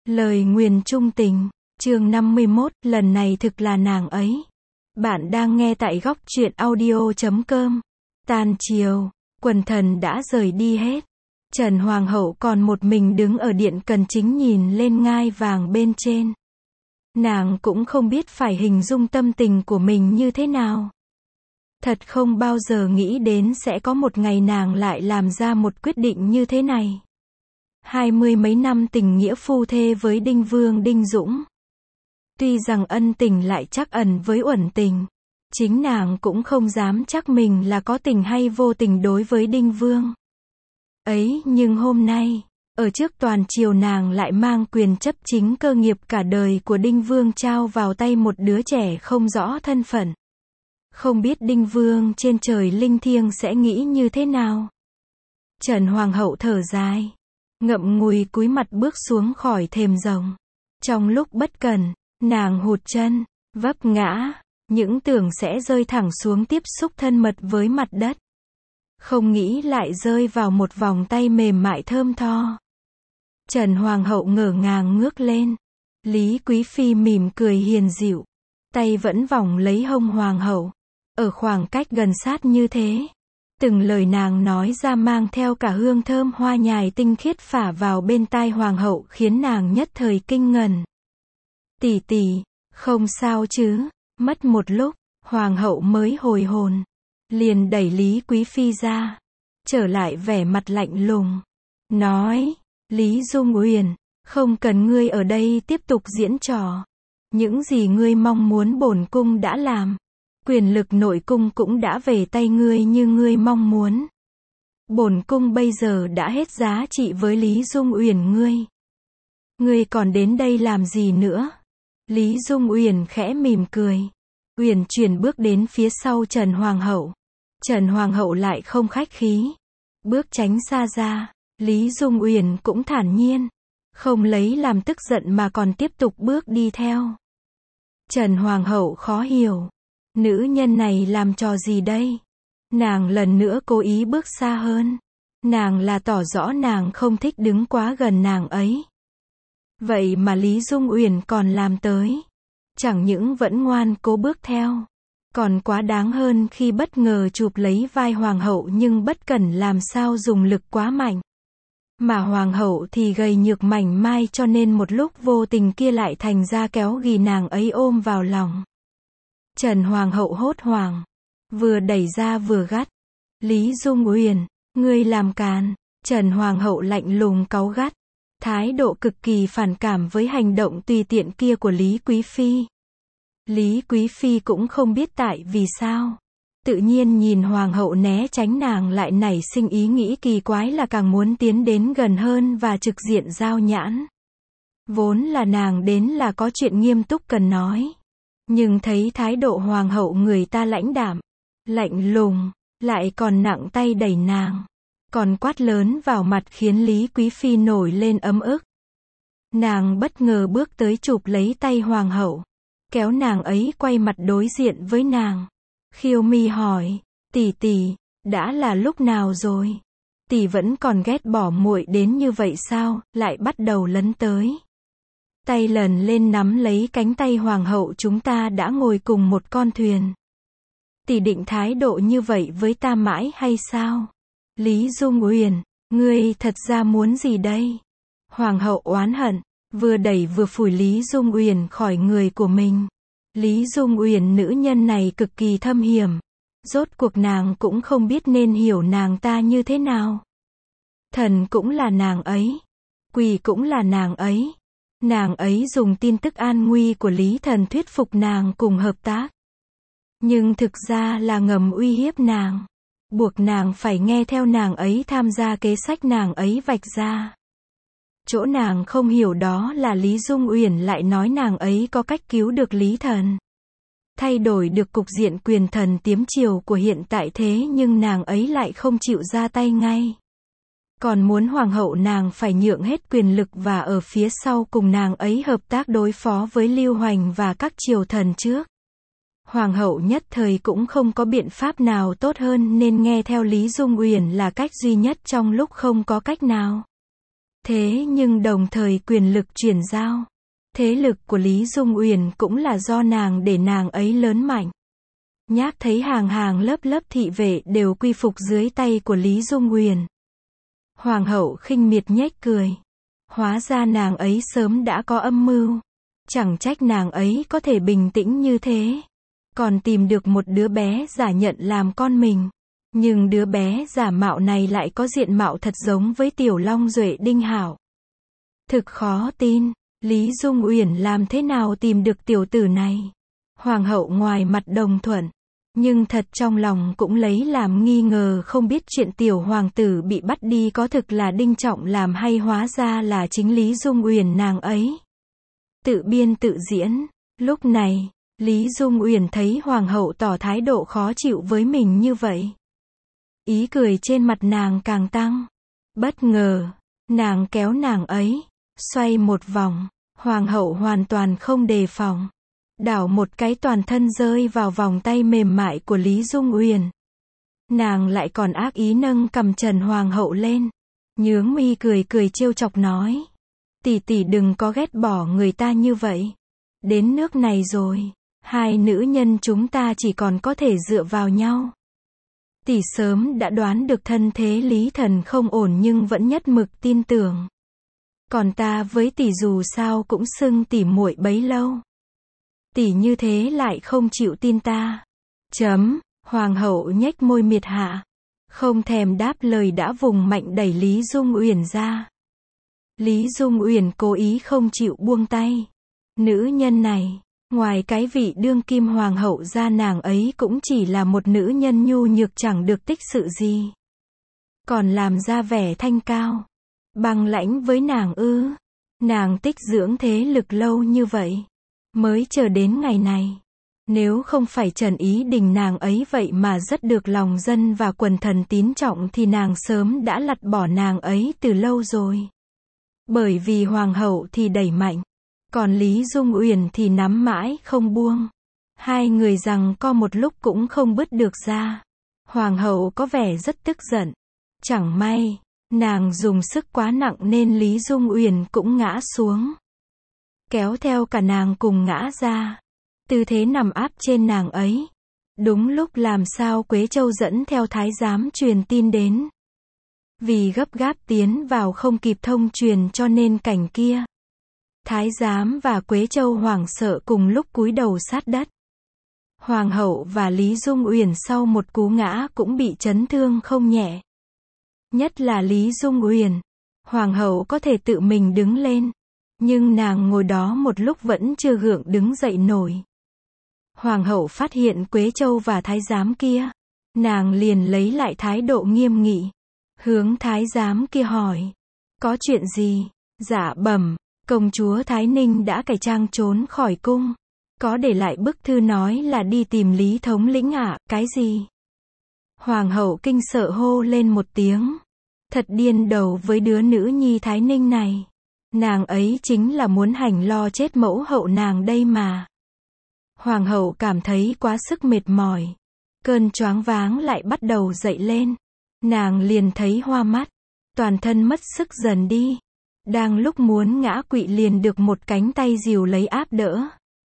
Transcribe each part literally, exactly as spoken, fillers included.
Lời nguyền chung tình, chương năm mươi mốt, lần này thực là nàng ấy. Bạn đang nghe tại góc truyện audio chấm com. Tàn chiều, quần thần đã rời đi hết. Trần Hoàng hậu còn một mình đứng ở điện cần chính nhìn lên ngai vàng bên trên. Nàng cũng không biết phải hình dung tâm tình của mình như thế nào. Thật không bao giờ nghĩ đến sẽ có một ngày nàng lại làm ra một quyết định như thế này. Hai mươi mấy năm tình nghĩa phu thê với Đinh Vương Đinh Dũng. Tuy rằng ân tình lại trắc ẩn với uẩn tình. Chính nàng cũng không dám chắc mình là có tình hay vô tình đối với Đinh Vương. Ấy, nhưng hôm nay, ở trước toàn triều nàng lại mang quyền chấp chính cơ nghiệp cả đời của Đinh Vương trao vào tay một đứa trẻ không rõ thân phận. Không biết Đinh Vương trên trời linh thiêng sẽ nghĩ như thế nào. Trần Hoàng hậu thở dài, ngậm ngùi cúi mặt bước xuống khỏi thềm rồng. Trong lúc bất cần, nàng hụt chân, vấp ngã, những tưởng sẽ rơi thẳng xuống tiếp xúc thân mật với mặt đất. Không nghĩ lại rơi vào một vòng tay mềm mại thơm tho. Trần Hoàng hậu ngỡ ngàng ngước lên. Lý Quý Phi mỉm cười hiền dịu, tay vẫn vòng lấy hông Hoàng hậu. Ở khoảng cách gần sát như thế, từng lời nàng nói ra mang theo cả hương thơm hoa nhài tinh khiết phả vào bên tai Hoàng hậu khiến nàng nhất thời kinh ngần. Tỷ tỷ, không sao chứ? Mất một lúc, Hoàng hậu mới hồi hồn, liền đẩy Lý Quý Phi ra, trở lại vẻ mặt lạnh lùng, nói, Lý Dung Uyển, không cần ngươi ở đây tiếp tục diễn trò. Những gì ngươi mong muốn bổn cung đã làm. Quyền lực nội cung cũng đã về tay ngươi như ngươi mong muốn. Bổn cung bây giờ đã hết giá trị với Lý Dung Uyển ngươi. Ngươi còn đến đây làm gì nữa? Lý Dung Uyển khẽ mỉm cười. Uyển chuyển bước đến phía sau Trần Hoàng hậu. Trần Hoàng hậu lại không khách khí, bước tránh xa ra. Lý Dung Uyển cũng thản nhiên, không lấy làm tức giận mà còn tiếp tục bước đi theo. Trần Hoàng hậu khó hiểu. Nữ nhân này làm trò gì đây? Nàng lần nữa cố ý bước xa hơn. Nàng là tỏ rõ nàng không thích đứng quá gần nàng ấy. Vậy mà Lý Dung Uyển còn làm tới. Chẳng những vẫn ngoan cố bước theo, còn quá đáng hơn khi bất ngờ chụp lấy vai Hoàng hậu nhưng bất cẩn làm sao dùng lực quá mạnh. Mà Hoàng hậu thì gầy nhược mảnh mai cho nên một lúc vô tình kia lại thành ra kéo ghì nàng ấy ôm vào lòng. Trần Hoàng hậu hốt hoảng, vừa đẩy ra vừa gắt. Lý Dung Uyển, ngươi làm càn. Trần Hoàng hậu lạnh lùng cáu gắt, thái độ cực kỳ phản cảm với hành động tùy tiện kia của Lý Quý Phi. Lý Quý Phi cũng không biết tại vì sao. Tự nhiên nhìn Hoàng hậu né tránh nàng lại nảy sinh ý nghĩ kỳ quái là càng muốn tiến đến gần hơn và trực diện giao nhãn. Vốn là nàng đến là có chuyện nghiêm túc cần nói. Nhưng thấy thái độ Hoàng hậu người ta lãnh đạm, lạnh lùng, lại còn nặng tay đẩy nàng, còn quát lớn vào mặt khiến Lý Quý Phi nổi lên ấm ức. Nàng bất ngờ bước tới chụp lấy tay Hoàng hậu, kéo nàng ấy quay mặt đối diện với nàng. Khiêu mi hỏi, tỷ tỷ, đã là lúc nào rồi? Tỷ vẫn còn ghét bỏ muội đến như vậy sao? Lại bắt đầu lấn tới. Tay lần lên nắm lấy cánh tay Hoàng hậu, chúng ta đã ngồi cùng một con thuyền. Tỷ định thái độ như vậy với ta mãi hay sao? Lý Dung Uyển, ngươi thật ra muốn gì đây? Hoàng hậu oán hận, vừa đẩy vừa phủi Lý Dung Uyển khỏi người của mình. Lý Dung Uyển nữ nhân này cực kỳ thâm hiểm. Rốt cuộc nàng cũng không biết nên hiểu nàng ta như thế nào. Thần cũng là nàng ấy. Quỷ cũng là nàng ấy. Nàng ấy dùng tin tức an nguy của Lý Thần thuyết phục nàng cùng hợp tác. Nhưng thực ra là ngầm uy hiếp nàng. Buộc nàng phải nghe theo nàng ấy tham gia kế sách nàng ấy vạch ra. Chỗ nàng không hiểu đó là Lý Dung Uyển lại nói nàng ấy có cách cứu được Lý Thần. Thay đổi được cục diện quyền thần tiếm triều của hiện tại, thế nhưng nàng ấy lại không chịu ra tay ngay. Còn muốn Hoàng hậu nàng phải nhượng hết quyền lực và ở phía sau cùng nàng ấy hợp tác đối phó với Lưu Hoành và các triều thần trước. Hoàng hậu nhất thời cũng không có biện pháp nào tốt hơn nên nghe theo Lý Dung Uyển là cách duy nhất trong lúc không có cách nào. Thế nhưng đồng thời quyền lực chuyển giao, thế lực của Lý Dung Uyển cũng là do nàng để nàng ấy lớn mạnh. Nhác thấy hàng hàng lớp lớp thị vệ đều quy phục dưới tay của Lý Dung Uyển. Hoàng hậu khinh miệt nhếch cười. Hóa ra nàng ấy sớm đã có âm mưu. Chẳng trách nàng ấy có thể bình tĩnh như thế. Còn tìm được một đứa bé giả nhận làm con mình. Nhưng đứa bé giả mạo này lại có diện mạo thật giống với Tiểu Long Duệ Đinh Hảo. Thực khó tin, Lý Dung Uyển làm thế nào tìm được tiểu tử này? Hoàng hậu ngoài mặt đồng thuận, nhưng thật trong lòng cũng lấy làm nghi ngờ, không biết chuyện tiểu hoàng tử bị bắt đi có thực là Đinh Trọng làm hay hóa ra là chính Lý Dung Uyển nàng ấy. Tự biên tự diễn. Lúc này, Lý Dung Uyển thấy hoàng hậu tỏ thái độ khó chịu với mình như vậy. Ý cười trên mặt nàng càng tăng. Bất ngờ, nàng kéo nàng ấy, xoay một vòng, hoàng hậu hoàn toàn không đề phòng. Đảo một cái toàn thân rơi vào vòng tay mềm mại của Lý Dung Uyển. Nàng lại còn ác ý nâng cầm trần hoàng hậu lên. Nhướng mi cười cười trêu chọc nói. Tỷ tỷ đừng có ghét bỏ người ta như vậy. Đến nước này rồi, hai nữ nhân chúng ta chỉ còn có thể dựa vào nhau. Tỷ sớm đã đoán được thân thế Lý Thần không ổn nhưng vẫn nhất mực tin tưởng. Còn ta với tỷ dù sao cũng xưng tỷ muội bấy lâu. Tỷ như thế lại không chịu tin ta. Chấm, hoàng hậu nhếch môi miệt hạ. Không thèm đáp lời đã vùng mạnh đẩy Lý Dung Uyển ra. Lý Dung Uyển cố ý không chịu buông tay. Nữ nhân này, ngoài cái vị đương kim hoàng hậu ra nàng ấy cũng chỉ là một nữ nhân nhu nhược chẳng được tích sự gì. Còn làm ra vẻ thanh cao, băng lãnh với nàng ư? Nàng tích dưỡng thế lực lâu như vậy, mới chờ đến ngày này. Nếu không phải Trần Ý Đình nàng ấy vậy mà rất được lòng dân và quần thần tín trọng thì nàng sớm đã lặt bỏ nàng ấy từ lâu rồi. Bởi vì hoàng hậu thì đẩy mạnh, còn Lý Dung Uyển thì nắm mãi không buông. Hai người rằng co một lúc cũng không bứt được ra. Hoàng hậu có vẻ rất tức giận. Chẳng may, nàng dùng sức quá nặng nên Lý Dung Uyển cũng ngã xuống. Kéo theo cả nàng cùng ngã ra. Tư thế nằm áp trên nàng ấy. Đúng lúc làm sao Quế Châu dẫn theo thái giám truyền tin đến. Vì gấp gáp tiến vào không kịp thông truyền cho nên cảnh kia. Thái giám và Quế Châu hoảng sợ cùng lúc cúi đầu sát đất. Hoàng hậu và Lý Dung Uyển sau một cú ngã cũng bị chấn thương không nhẹ. Nhất là Lý Dung Uyển. Hoàng hậu có thể tự mình đứng lên. Nhưng nàng ngồi đó một lúc vẫn chưa gượng đứng dậy nổi. Hoàng hậu phát hiện Quế Châu và thái giám kia. Nàng liền lấy lại thái độ nghiêm nghị. Hướng thái giám kia hỏi. Có chuyện gì? Dạ bẩm, công chúa Thái Ninh đã cải trang trốn khỏi cung. Có để lại bức thư nói là đi tìm Lý thống lĩnh ạ. À, cái gì? Hoàng hậu kinh sợ hô lên một tiếng. Thật điên đầu với đứa nữ nhi Thái Ninh này. Nàng ấy chính là muốn hành lo chết mẫu hậu nàng đây mà. Hoàng hậu cảm thấy quá sức mệt mỏi. Cơn choáng váng lại bắt đầu dậy lên. Nàng liền thấy hoa mắt. Toàn thân mất sức dần đi. Đang lúc muốn ngã quỵ liền được một cánh tay dìu lấy áp đỡ.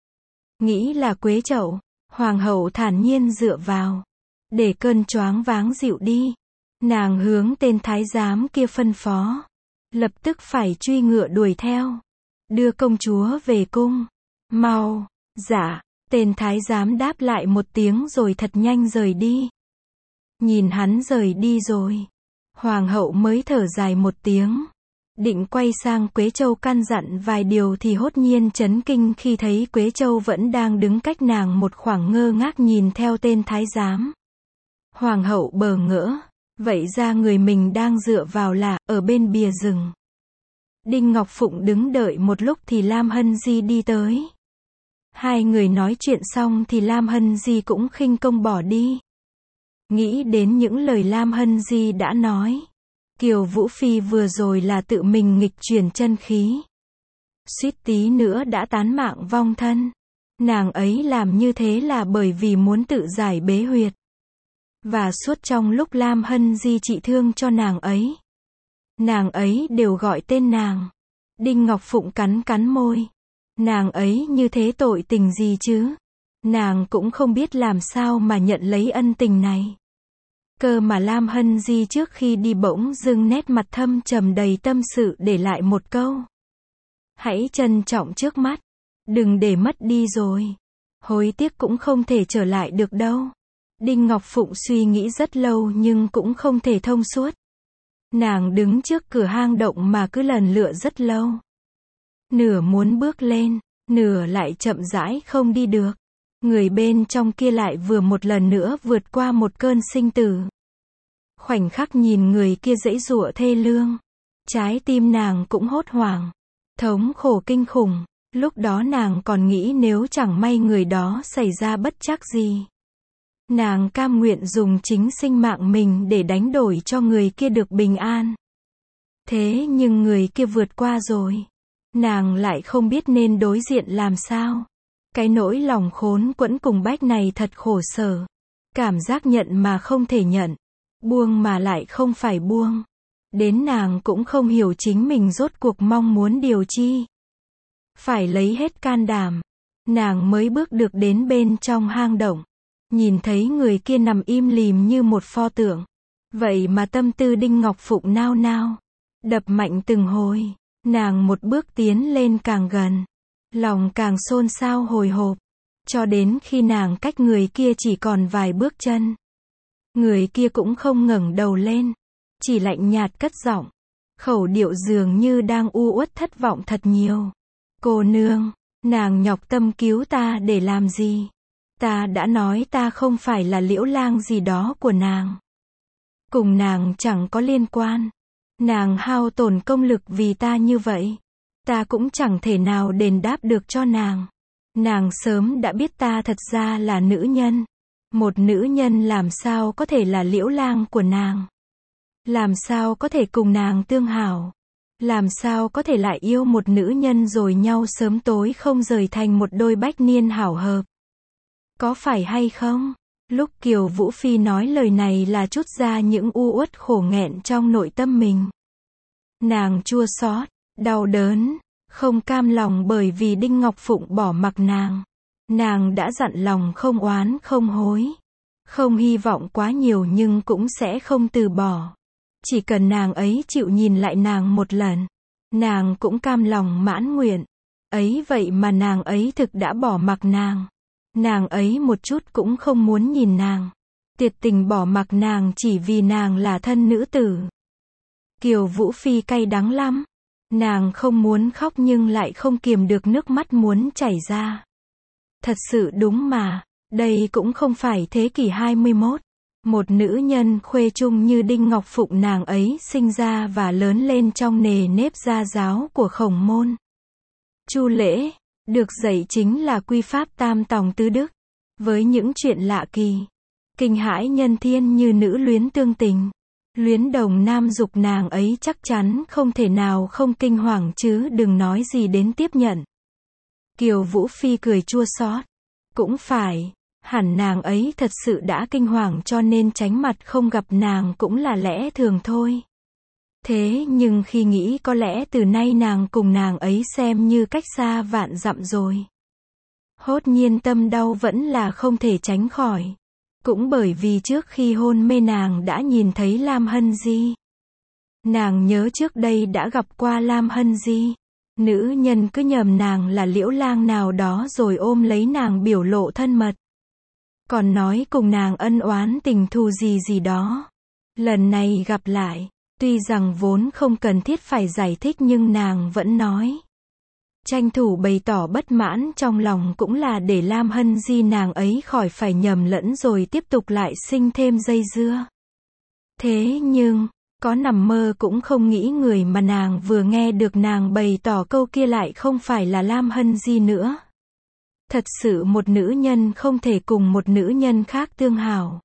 Nghĩ là Quế Châu, hoàng hậu thản nhiên dựa vào. Để cơn choáng váng dịu đi. Nàng hướng tên thái giám kia phân phó. Lập tức phải truy ngựa đuổi theo. Đưa công chúa về cung. Mau. Dạ. Tên thái giám đáp lại một tiếng rồi thật nhanh rời đi. Nhìn hắn rời đi rồi. Hoàng hậu mới thở dài một tiếng. Định quay sang Quế Châu căn dặn vài điều thì hốt nhiên chấn kinh khi thấy Quế Châu vẫn đang đứng cách nàng một khoảng ngơ ngác nhìn theo tên thái giám. Hoàng hậu bờ ngỡ. Vậy ra người mình đang dựa vào là ở bên bìa rừng. Đinh Ngọc Phụng đứng đợi một lúc thì Lam Hân Di đi tới. Hai người nói chuyện xong thì Lam Hân Di cũng khinh công bỏ đi. Nghĩ đến những lời Lam Hân Di đã nói. Kiều Vũ Phi vừa rồi là tự mình nghịch chuyển chân khí. Suýt tí nữa đã tán mạng vong thân. Nàng ấy làm như thế là bởi vì muốn tự giải bế huyệt. Và suốt trong lúc Lam Hân Di trị thương cho nàng ấy. Nàng ấy đều gọi tên nàng. Đinh Ngọc Phụng cắn cắn môi. Nàng ấy như thế tội tình gì chứ? Nàng cũng không biết làm sao mà nhận lấy ân tình này. Cơ mà Lam Hân Di trước khi đi bỗng dưng nét mặt thâm trầm đầy tâm sự để lại một câu. Hãy trân trọng trước mắt. Đừng để mất đi rồi. Hối tiếc cũng không thể trở lại được đâu. Đinh Ngọc Phụng suy nghĩ rất lâu nhưng cũng không thể thông suốt. Nàng đứng trước cửa hang động mà cứ lần lựa rất lâu. Nửa muốn bước lên, nửa lại chậm rãi không đi được. Người bên trong kia lại vừa một lần nữa vượt qua một cơn sinh tử. Khoảnh khắc nhìn người kia giãy giụa thê lương. Trái tim nàng cũng hốt hoảng. Thống khổ kinh khủng. Lúc đó nàng còn nghĩ nếu chẳng may người đó xảy ra bất trắc gì. Nàng cam nguyện dùng chính sinh mạng mình để đánh đổi cho người kia được bình an. Thế nhưng người kia vượt qua rồi. Nàng lại không biết nên đối diện làm sao. Cái nỗi lòng khốn quẫn cùng bách này thật khổ sở. Cảm giác nhận mà không thể nhận. Buông mà lại không phải buông. Đến nàng cũng không hiểu chính mình rốt cuộc mong muốn điều chi. Phải lấy hết can đảm. Nàng mới bước được đến bên trong hang động. Nhìn thấy người kia nằm im lìm như một pho tượng. Vậy mà tâm tư Đinh Ngọc Phụng nao nao. Đập mạnh từng hồi. Nàng một bước tiến lên càng gần. Lòng càng xôn xao hồi hộp. Cho đến khi nàng cách người kia chỉ còn vài bước chân. Người kia cũng không ngẩng đầu lên. Chỉ lạnh nhạt cất giọng. Khẩu điệu dường như đang u uất thất vọng thật nhiều. Cô nương, nàng nhọc tâm cứu ta để làm gì? Ta đã nói ta không phải là Liễu Lang gì đó của nàng. Cùng nàng chẳng có liên quan. Nàng hao tổn công lực vì ta như vậy. Ta cũng chẳng thể nào đền đáp được cho nàng. Nàng sớm đã biết ta thật ra là nữ nhân. Một nữ nhân làm sao có thể là Liễu Lang của nàng? Làm sao có thể cùng nàng tương hảo? Làm sao có thể lại yêu một nữ nhân rồi nhau sớm tối không rời thành một đôi bách niên hảo hợp? Có phải hay không? Lúc Kiều Vũ Phi nói lời này là trút ra những u uất khổ nghẹn trong nội tâm mình. Nàng chua xót, đau đớn, không cam lòng bởi vì Đinh Ngọc Phụng bỏ mặc nàng. Nàng đã dặn lòng không oán không hối. Không hy vọng quá nhiều nhưng cũng sẽ không từ bỏ. Chỉ cần nàng ấy chịu nhìn lại nàng một lần. Nàng cũng cam lòng mãn nguyện. Ấy vậy mà nàng ấy thực đã bỏ mặc nàng. Nàng ấy một chút cũng không muốn nhìn nàng. Tuyệt tình bỏ mặc nàng chỉ vì nàng là thân nữ tử. Kiều Vũ Phi cay đắng lắm. Nàng không muốn khóc nhưng lại không kiềm được nước mắt muốn chảy ra. Thật sự đúng mà, đây cũng không phải thế kỷ hai mươi mốt. Một nữ nhân khuê trung như Đinh Ngọc Phụng nàng ấy sinh ra và lớn lên trong nề nếp gia giáo của Khổng Môn. Chu lễ, được dạy chính là quy pháp tam tòng tứ đức. Với những chuyện lạ kỳ, kinh hãi nhân thiên như nữ luyến tương tình. Luyến đồng nam dục nàng ấy chắc chắn không thể nào không kinh hoàng chứ đừng nói gì đến tiếp nhận. Kiều Vũ Phi cười chua xót. Cũng phải, hẳn nàng ấy thật sự đã kinh hoàng cho nên tránh mặt không gặp nàng cũng là lẽ thường thôi. Thế nhưng khi nghĩ có lẽ từ nay nàng cùng nàng ấy xem như cách xa vạn dặm rồi. Hốt nhiên tâm đau vẫn là không thể tránh khỏi. Cũng bởi vì trước khi hôn mê nàng đã nhìn thấy Lam Hân Di. Nàng nhớ trước đây đã gặp qua Lam Hân Di. Nữ nhân cứ nhầm nàng là Liễu Lang nào đó rồi ôm lấy nàng biểu lộ thân mật. Còn nói cùng nàng ân oán tình thù gì gì đó. Lần này gặp lại, tuy rằng vốn không cần thiết phải giải thích nhưng nàng vẫn nói. Tranh thủ bày tỏ bất mãn trong lòng cũng là để Lam Hân Di nàng ấy khỏi phải nhầm lẫn rồi tiếp tục lại sinh thêm dây dưa. Thế nhưng, có nằm mơ cũng không nghĩ người mà nàng vừa nghe được nàng bày tỏ câu kia lại không phải là Lam Hân Di nữa. Thật sự một nữ nhân không thể cùng một nữ nhân khác tương hảo.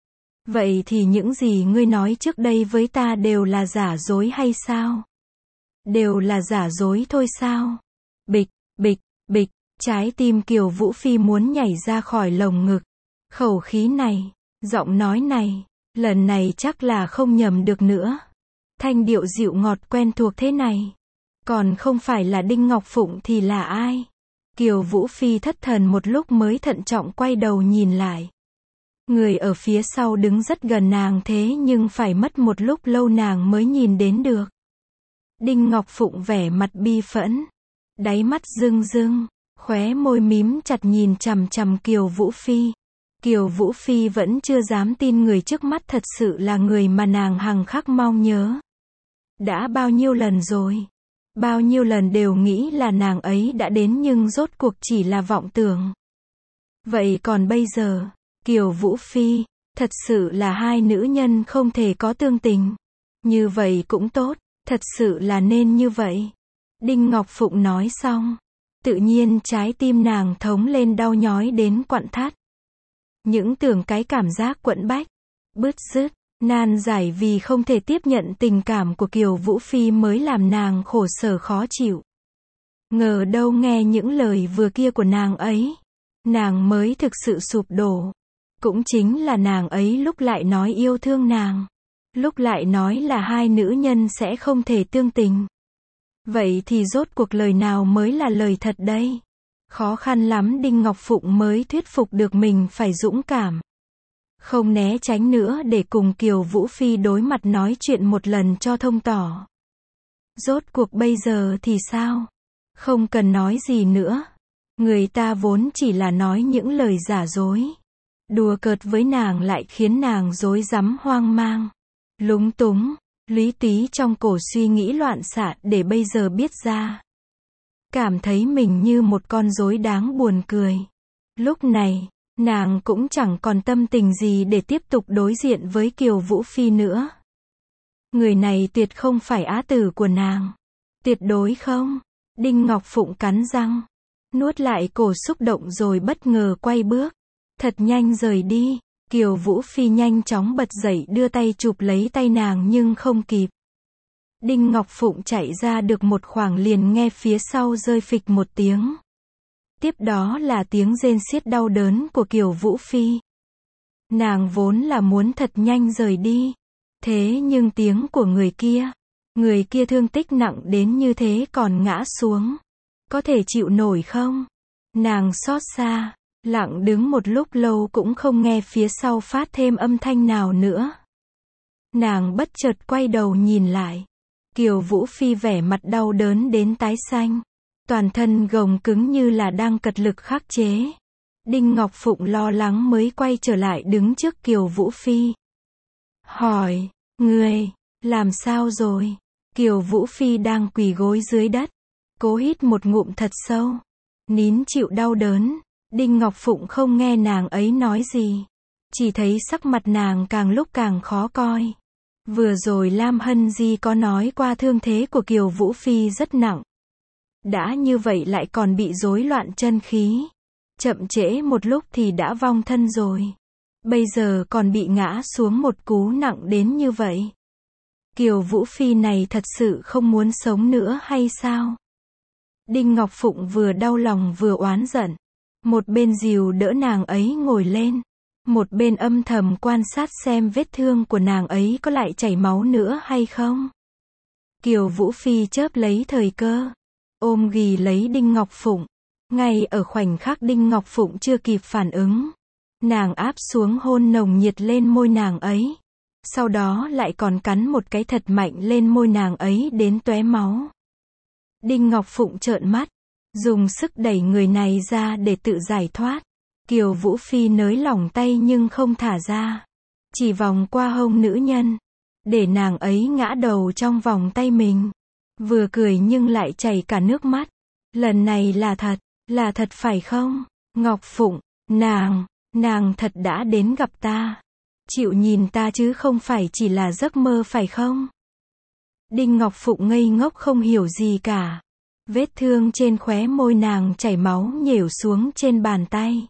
Vậy thì những gì ngươi nói trước đây với ta đều là giả dối hay sao? Đều là giả dối thôi sao? Bịch, bịch, bịch, trái tim Kiều Vũ Phi muốn nhảy ra khỏi lồng ngực. Khẩu khí này, giọng nói này, lần này chắc là không nhầm được nữa. thanh điệu dịu ngọt quen thuộc thế này. Còn không phải là Đinh Ngọc Phụng thì là ai? Kiều Vũ Phi thất thần một lúc mới thận trọng quay đầu nhìn lại. Người ở phía sau đứng rất gần nàng thế nhưng phải mất một lúc lâu nàng mới nhìn đến được. Đinh Ngọc Phụng vẻ mặt bi phẫn, đáy mắt rưng rưng, khóe môi mím chặt nhìn chằm chằm Kiều Vũ Phi. Kiều Vũ Phi vẫn chưa dám tin người trước mắt thật sự là người mà nàng hằng khắc mong nhớ. Đã bao nhiêu lần rồi, bao nhiêu lần đều nghĩ là nàng ấy đã đến nhưng rốt cuộc chỉ là vọng tưởng. Vậy còn bây giờ, Kiều Vũ Phi, thật sự là hai nữ nhân không thể có tương tình. Như vậy cũng tốt, thật sự là nên như vậy. Đinh Ngọc Phụng nói xong, tự nhiên trái tim nàng thống lên đau nhói đến quặn thắt. Những tưởng cái cảm giác quẫn bách, bứt rứt, nan giải vì không thể tiếp nhận tình cảm của Kiều Vũ Phi mới làm nàng khổ sở khó chịu. Ngờ đâu nghe những lời vừa kia của nàng ấy, nàng mới thực sự sụp đổ. Cũng chính là nàng ấy lúc lại nói yêu thương nàng, lúc lại nói là hai nữ nhân sẽ không thể tương tình. Vậy thì rốt cuộc lời nào mới là lời thật đây? Khó khăn lắm Đinh Ngọc Phụng mới thuyết phục được mình phải dũng cảm, không né tránh nữa để cùng Kiều Vũ Phi đối mặt nói chuyện một lần cho thông tỏ. Rốt cuộc bây giờ thì sao? Không cần nói gì nữa. Người ta vốn chỉ là nói những lời giả dối. Đùa cợt với nàng lại khiến nàng rối rắm hoang mang, lúng túng, lúy túy trong cổ suy nghĩ loạn xạ để bây giờ biết ra. Cảm thấy mình như một con rối đáng buồn cười. Lúc này, nàng cũng chẳng còn tâm tình gì để tiếp tục đối diện với Kiều Vũ Phi nữa. Người này tuyệt không phải á tử của nàng. Tuyệt đối không. Đinh Ngọc Phụng cắn răng, nuốt lại cổ xúc động rồi bất ngờ quay bước. Thật nhanh rời đi. Kiều Vũ Phi nhanh chóng bật dậy đưa tay chụp lấy tay nàng nhưng không kịp. Đinh Ngọc Phụng chạy ra được một khoảng liền nghe phía sau rơi phịch một tiếng. Tiếp đó là tiếng rên xiết đau đớn của Kiều Vũ Phi. Nàng vốn là muốn thật nhanh rời đi. Thế nhưng tiếng của người kia, người kia thương tích nặng đến như thế còn ngã xuống. Có thể chịu nổi không? Nàng xót xa, lặng đứng một lúc lâu cũng không nghe phía sau phát thêm âm thanh nào nữa. Nàng bất chợt quay đầu nhìn lại. Kiều Vũ Phi vẻ mặt đau đớn đến tái xanh. Toàn thân gồng cứng như là đang cật lực khắc chế. Đinh Ngọc Phụng lo lắng mới quay trở lại đứng trước Kiều Vũ Phi. Hỏi, người, làm sao rồi? Kiều Vũ Phi đang quỳ gối dưới đất. Cố hít một ngụm thật sâu. Nín chịu đau đớn. Đinh Ngọc Phụng không nghe nàng ấy nói gì. Chỉ thấy sắc mặt nàng càng lúc càng khó coi. Vừa rồi Lam Hân Di có nói qua thương thế của Kiều Vũ Phi rất nặng. Đã như vậy lại còn bị rối loạn chân khí. Chậm trễ một lúc thì đã vong thân rồi. Bây giờ còn bị ngã xuống một cú nặng đến như vậy. Kiều Vũ Phi này thật sự không muốn sống nữa hay sao? Đinh Ngọc Phụng vừa đau lòng vừa oán giận. Một bên dìu đỡ nàng ấy ngồi lên. Một bên âm thầm quan sát xem vết thương của nàng ấy có lại chảy máu nữa hay không. Kiều Vũ Phi chớp lấy thời cơ, ôm ghì lấy Đinh Ngọc Phụng. Ngay ở khoảnh khắc Đinh Ngọc Phụng chưa kịp phản ứng, nàng áp xuống hôn nồng nhiệt lên môi nàng ấy. Sau đó lại còn cắn một cái thật mạnh lên môi nàng ấy đến tóe máu. Đinh Ngọc Phụng trợn mắt, dùng sức đẩy người này ra để tự giải thoát. Kiều Vũ Phi nới lỏng tay nhưng không thả ra. Chỉ vòng qua hông nữ nhân, để nàng ấy ngã đầu trong vòng tay mình. Vừa cười nhưng lại chảy cả nước mắt. Lần này là thật, là thật phải không? Ngọc Phụng, nàng, nàng thật đã đến gặp ta. Chịu nhìn ta chứ không phải chỉ là giấc mơ phải không? Đinh Ngọc Phụng ngây ngốc không hiểu gì cả. Vết thương trên khóe môi nàng chảy máu nhểu xuống trên bàn tay.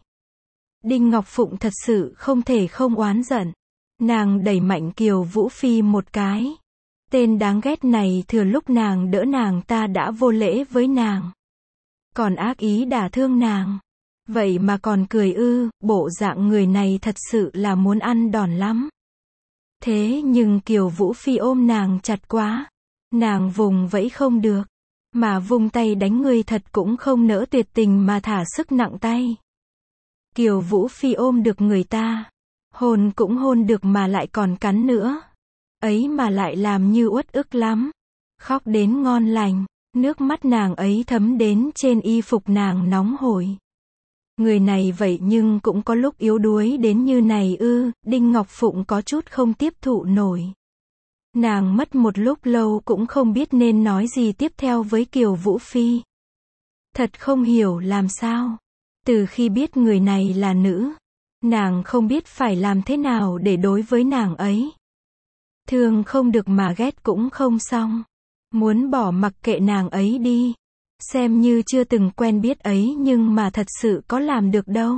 Đinh Ngọc Phụng thật sự không thể không oán giận. Nàng đẩy mạnh Kiều Vũ Phi một cái. Tên đáng ghét này thừa lúc nàng đỡ nàng ta đã vô lễ với nàng. Còn ác ý đả thương nàng. Vậy mà còn cười ư, bộ dạng người này thật sự là muốn ăn đòn lắm. Thế nhưng Kiều Vũ Phi ôm nàng chặt quá. Nàng vùng vẫy không được. Mà vung tay đánh người thật cũng không nỡ tuyệt tình mà thả sức nặng tay. Kiều Vũ Phi ôm được người ta. Hôn cũng hôn được mà lại còn cắn nữa. Ấy mà lại làm như uất ức lắm. Khóc đến ngon lành. Nước mắt nàng ấy thấm đến trên y phục nàng nóng hổi. Người này vậy nhưng cũng có lúc yếu đuối đến như này ư, Đinh Ngọc Phụng có chút không tiếp thụ nổi. Nàng mất một lúc lâu cũng không biết nên nói gì tiếp theo với Kiều Vũ Phi. Thật không hiểu làm sao. Từ khi biết người này là nữ, nàng không biết phải làm thế nào để đối với nàng ấy. Thương không được mà ghét cũng không xong. Muốn bỏ mặc kệ nàng ấy đi. Xem như chưa từng quen biết ấy nhưng mà thật sự có làm được đâu.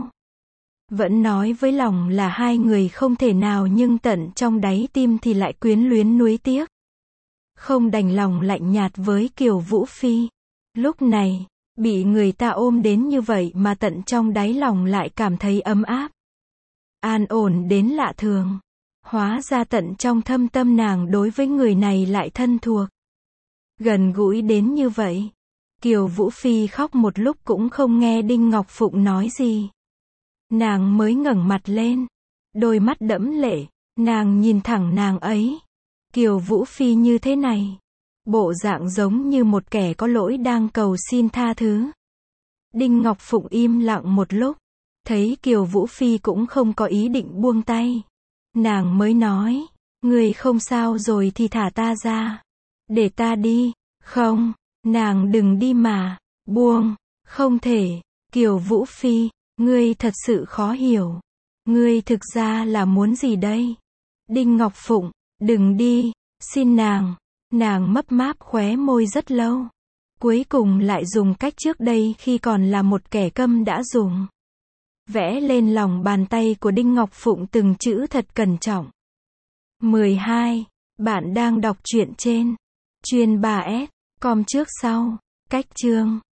Vẫn nói với lòng là hai người không thể nào nhưng tận trong đáy tim thì lại quyến luyến nuối tiếc. Không đành lòng lạnh nhạt với Kiều Vũ Phi. Lúc này, bị người ta ôm đến như vậy mà tận trong đáy lòng lại cảm thấy ấm áp. An ổn đến lạ thường. Hóa ra tận trong thâm tâm nàng đối với người này lại thân thuộc. Gần gũi đến như vậy. Kiều Vũ Phi khóc một lúc cũng không nghe Đinh Ngọc Phụng nói gì. Nàng mới ngẩng mặt lên. Đôi mắt đẫm lệ. Nàng nhìn thẳng nàng ấy. Kiều Vũ Phi như thế này. Bộ dạng giống như một kẻ có lỗi đang cầu xin tha thứ. Đinh Ngọc Phụng im lặng một lúc. Thấy Kiều Vũ Phi cũng không có ý định buông tay. Nàng mới nói. Người không sao rồi thì thả ta ra. Để ta đi. Không. Nàng đừng đi mà. Buông. Không thể. Kiều Vũ Phi. Ngươi thật sự khó hiểu. Ngươi thực ra là muốn gì đây? Đinh Ngọc Phụng. Đừng đi. Xin nàng. Nàng mấp máp khóe môi rất lâu. Cuối cùng lại dùng cách trước đây khi còn là một kẻ câm đã dùng. Vẽ lên lòng bàn tay của Đinh Ngọc Phụng từng chữ thật cẩn trọng. mười hai. Bạn đang đọc truyện trên chuyên ba S com trước sau. Cách chương